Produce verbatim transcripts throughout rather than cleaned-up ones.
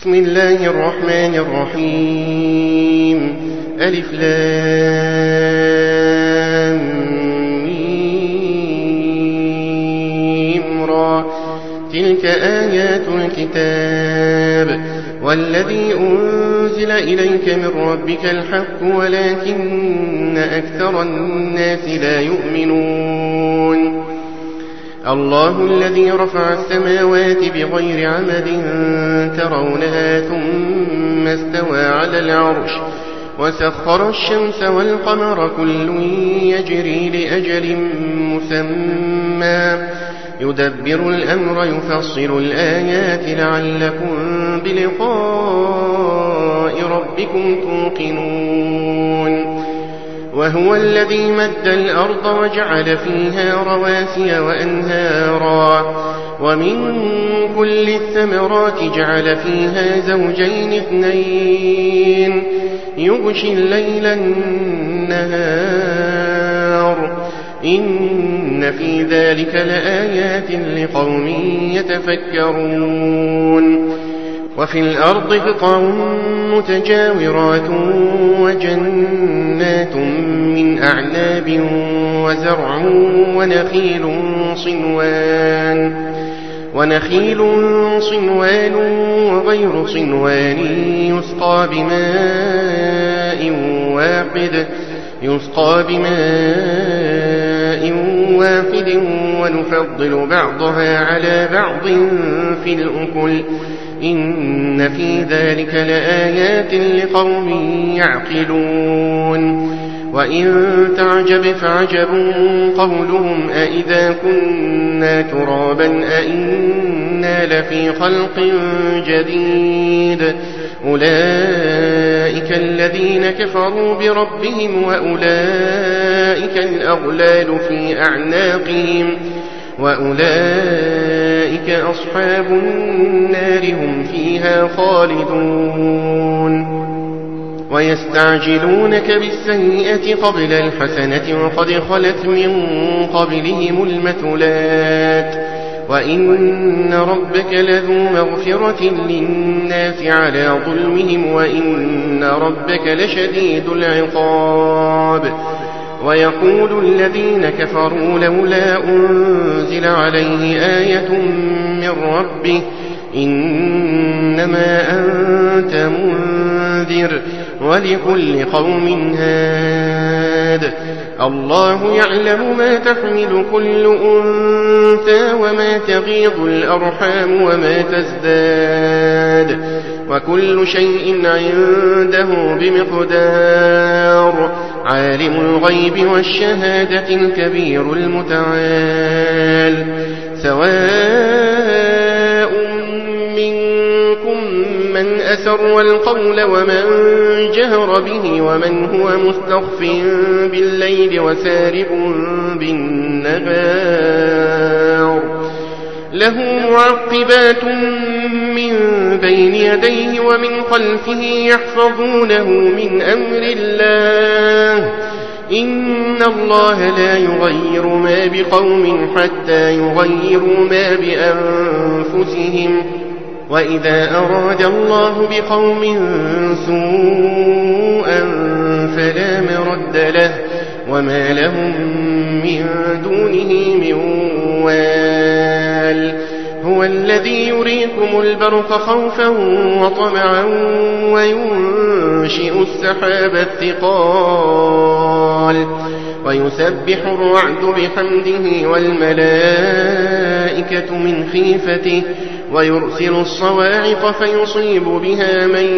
بسم الله الرحمن الرحيم ألف لام ميم را تلك آيات الكتاب والذي أنزل إليك من ربك الحق ولكن أكثر الناس لا يؤمنون الله الذي رفع السماوات بغير عمد ترونها ثم استوى على العرش وسخر الشمس والقمر كل يجري لأجل مسمى يدبر الأمر يفصل الآيات لعلكم بلقاء ربكم توقنون وهو الذي مد الأرض وجعل فيها رواسي وأنهارا ومن كل الثمرات جعل فيها زوجين اثنين يغشي الليل النهار إن في ذلك لآيات لقوم يتفكرون وفي الأرض قطع متجاورات وجنات من أعناب وزرع ونخيل صنوان ونخيل صنوان وغير صنوان يسقى بماء واحد يسقى بماء واحد ونفضل بعضها على بعض في الأكل إن في ذلك لآيات لقوم يعقلون وإن تعجب فعجب قولهم أإذا كنا ترابا أإنا لفي خلق جديد أولئك الذين كفروا بربهم وأولئك الأغلال في أعناقهم وأولئك أصحاب النار هم فيها خالدون ويستعجلونك بالسيئة قبل الحسنة وقد خلت من قبلهم المثلات وإن ربك لذو مغفرة للناس على ظلمهم وإن ربك لشديد العقاب ويقول الذين كفروا لولا أنزل عليه آية من ربه إنما أنت منذر ولكل قوم هاد الله يعلم ما تحمل كل أنثى وما تغيض الأرحام وما تزداد وكل شيء عنده بمقدار عالم الغيب والشهادة الكبير المتعال سواء منكم من أسر القول ومن جهر به ومن هو مستخف بالليل وسارب بالنهار له معقبات من بين يديه ومن خلفه يحفظونه من أمر الله إن الله لا يغير ما بقوم حتى يغيروا ما بأنفسهم وإذا أراد الله بقوم سوءا فلا مرد له وما لهم من دونه من وال هو الذي يريكم البرق خوفا وطمعا وينشئ السحاب الثقال ويسبح الرعد بحمده والملائكة من خيفته ويرسل الصواعق فيصيب بها من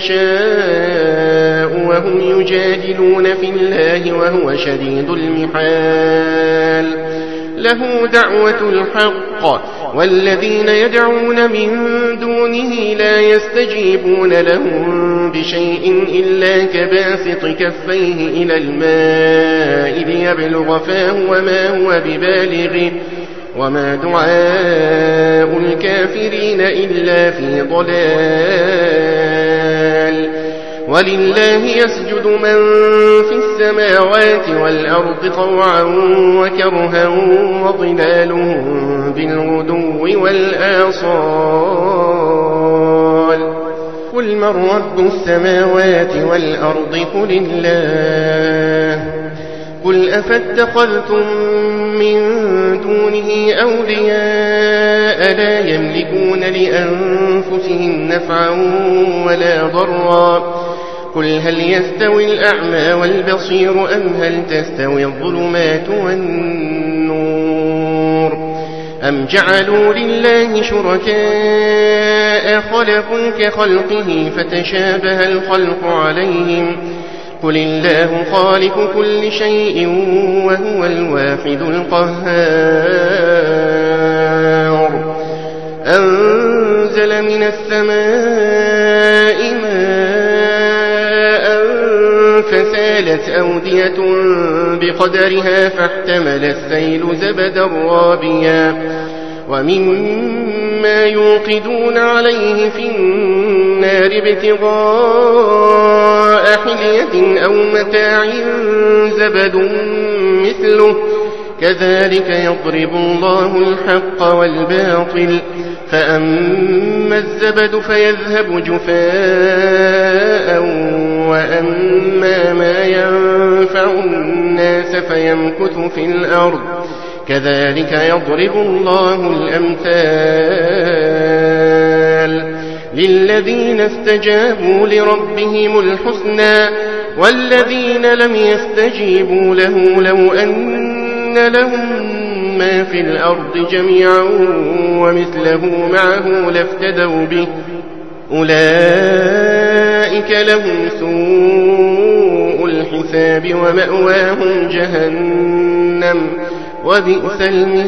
يشاء وهم يجادلون في الله وهو شديد المحال له دعوة الحق والذين يدعون من دونه لا يستجيبون لهم بشيء إلا كباسط كفيه إلى الماء ليبلغ فاه وما هو ببالغه وما دعاء الكافرين إلا في ضلال ولله يسجد من في السماوات والأرض طوعا وكرها وظلالهم بالغدو والآصال قل من رب السماوات والأرض قل الله قل أفاتخذتم من دونه أولياء لا يملكون لأنفسهم نفعا ولا ضرا قل هل يستوي الأعمى والبصير أم هل تستوي الظلمات والنور أم جعلوا لله شركاء خلقوا كخلقه فتشابه الخلق عليهم قل الله خالق كل شيء وهو الواحد القهار أنزل من السماء ماء فسالت أودية بقدرها فاحتمل السيل زبدا رابيا ومما يوقدون عليه في النار ابتغاء حلية أو متاع زبد مثله كذلك يضرب الله الحق والباطل فأما الزبد فيذهب جفاء وأما ما ينفع الناس فيمكث في الأرض كذلك يضرب الله الأمثال للذين استجابوا لربهم الحسنى والذين لم يستجيبوا له لو أن لهم ما في الأرض جميعا ومثله معه لافتدوا به أولئك لهم سوء الحساب ومأواهم جهنم وبئس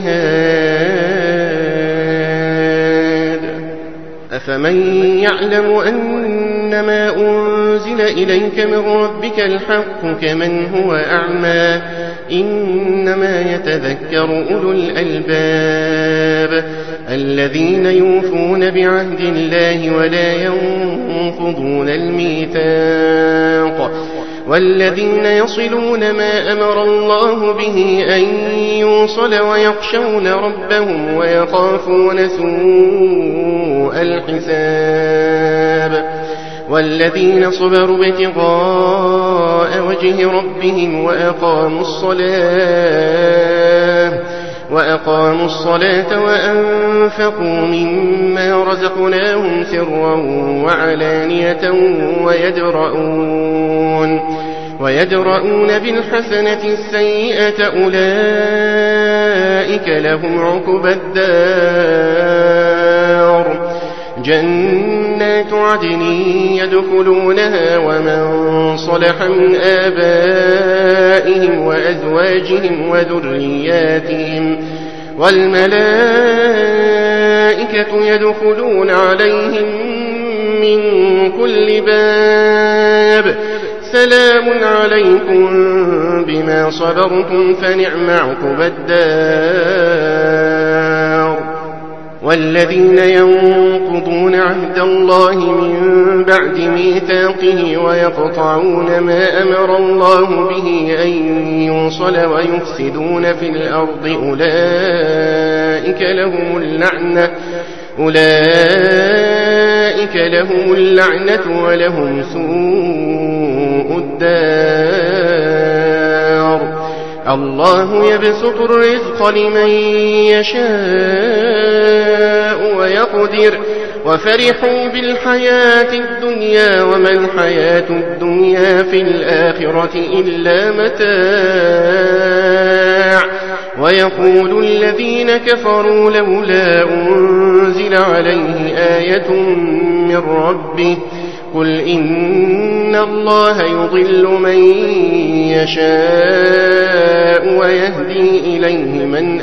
المهاد أفمن يعلم أنما أنزل إليك من ربك الحق كمن هو أعمى إنما يتذكر أولو الألباب الذين يوفون بعهد الله ولا ينقضون الميثاق والذين يصلون ما أمر الله به أن يوصل ويخشون ربهم ويخافون سوء الحساب والذين صبروا ابتغاء وجه ربهم وأقاموا الصلاة وأقاموا الصلاة وأنفقوا مما رزقناهم سرا وعلانية ويدرؤون ويدرؤون بالحسنة السيئة أولئك لهم عقبى الدار جنات عدن يدخلونها ومن صلح من آبائهم وأزواجهم وذرياتهم والملائكة يدخلون عليهم من كل باب سلام عليكم بما صبرتم فنعم عقبى الدار والذين ينقضون عهد الله من بعد ميثاقه ويقطعون ما أمر الله به أن يوصل ويفسدون في الأرض أولئك لهم اللعنة أولئك لهم اللعنة ولهم سوء الدار الله يبسط الرزق لمن يشاء ويقدر وفرحوا بالحياة الدنيا وما الحياة الدنيا في الآخرة إلا متاع ويقول الذين كفروا لولا أنزل عليه آية من ربه قل إن الله يضل من يشاء ويهدي إليه من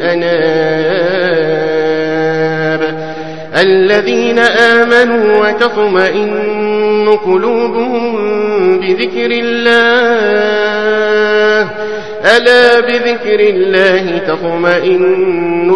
أناب الذين آمنوا وتطمئن قلوبهم بذكر الله ألا بذكر الله تطمئن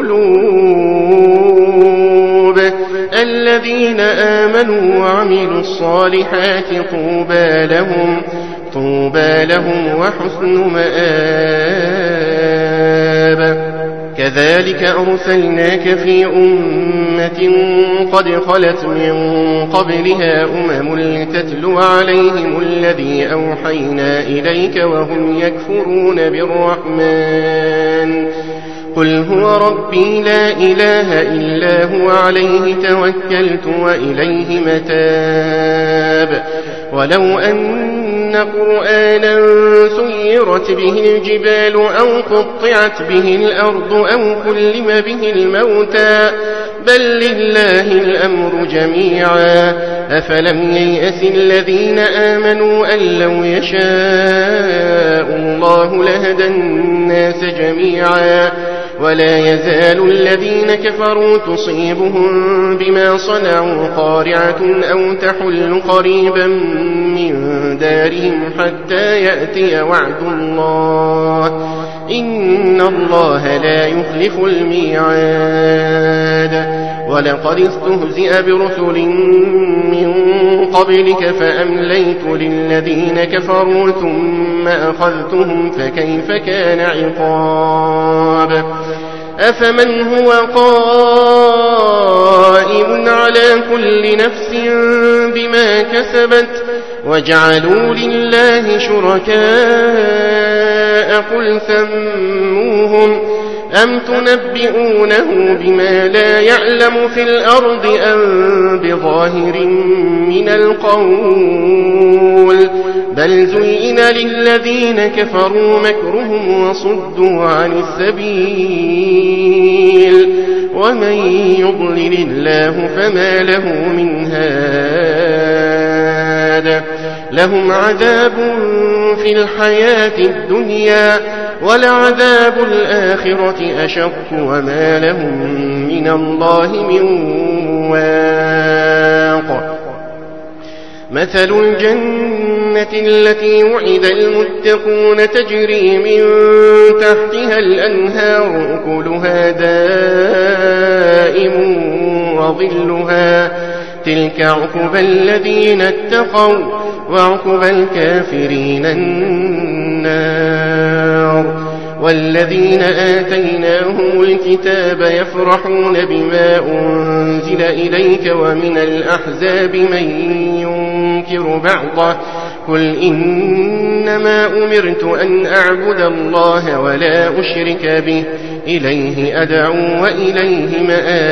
القلوب الذين آمنوا وعملوا الصالحات طوبى لهم طوبى لهم وحسن مآب كذلك أرسلناك في أمة قد خلت من قبلها أمم لتتلو عليهم الذي أوحينا إليك وهم يكفرون بالرحمن قل هو ربي لا إله إلا هو عليه توكلت وإليه متاب ولو أن قرآنا سيرت به الجبال أو قطعت به الأرض أو كلم به الموتى بل لله الأمر جميعا أفلم ييأس الذين آمنوا أن لو يشاء الله لهدى الناس جميعا ولا يزال الذين كفروا تصيبهم بما صنعوا قارعة أو تحل قريبا من دارهم حتى يأتي وعد الله إن الله لا يخلف الميعاد ولقد استهزئ برسل من قبلك فأمليت للذين كفروا ثم أخذتهم فكيف كان عقاب أفمن هو قائم على كل نفس بما كسبت وجعلوا لله شركاء قل سموهم أم تنبئونه بما لا يعلم في الأرض أم بظاهر من القول بل زين للذين كفروا مكرهم وصدوا عن السبيل ومن يضلل الله فما له من هاد لهم عذاب في الحياة الدنيا ولعذاب الآخرة أشق وما لهم من الله من واق مثل الجنة التي وعد المتقون تجري من تحتها الأنهار أكلها دائم وظلها تلك عقبى الذين اتقوا وعقبى الكافرين النار والذين آتيناهم الكتاب يفرحون بما أنزل إليك ومن الأحزاب من ينكر بعضه قل إنما أمرت أن أعبد الله ولا أشرك به إليه أدعو وإليه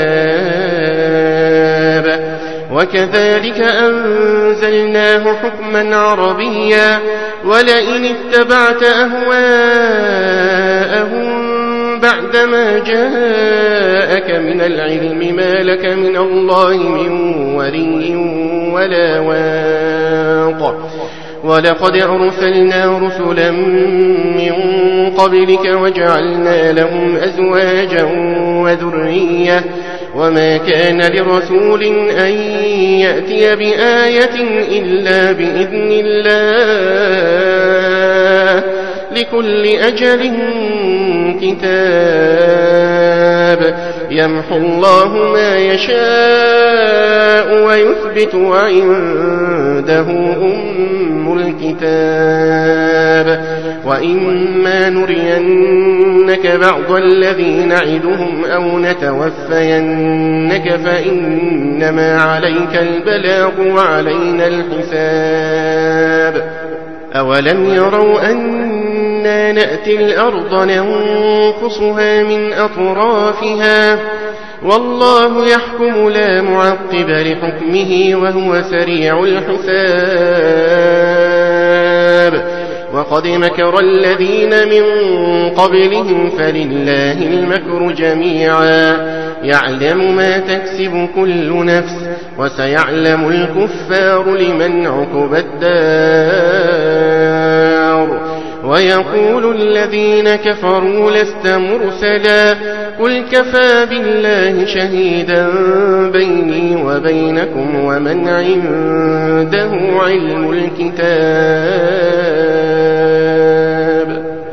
مآب وكذلك أنزلناه حكما عربيا ولئن اتبعت أهواءهم بعدما جاءك من العلم ما لك من الله من ولي ولا واق ولقد أرسلنا رسلا من قبلك وجعلنا لهم أزواجا وذرية وما كان لرسول أن يأتي بآية إلا بإذن الله لكل أجل كتاب يمحو الله ما يشاء ويثبت وعنده أم الكتاب وإما نرينك بعض الذي نعدهم أو نتوفينك فإنما عليك البلاغ وعلينا الحساب أولم يروا أنا نأتي الأرض ننقصها من أطرافها والله يحكم لا معقب لحكمه وهو سريع الحساب وقد مكر الذين من قبلهم فلله المكر جميعا يعلم ما تكسب كل نفس وسيعلم الكفار لمن عقب الدار ويقول الذين كفروا لست مرسلا قل كفى بالله شهيدا بيني وبينكم ومن عنده علم الكتاب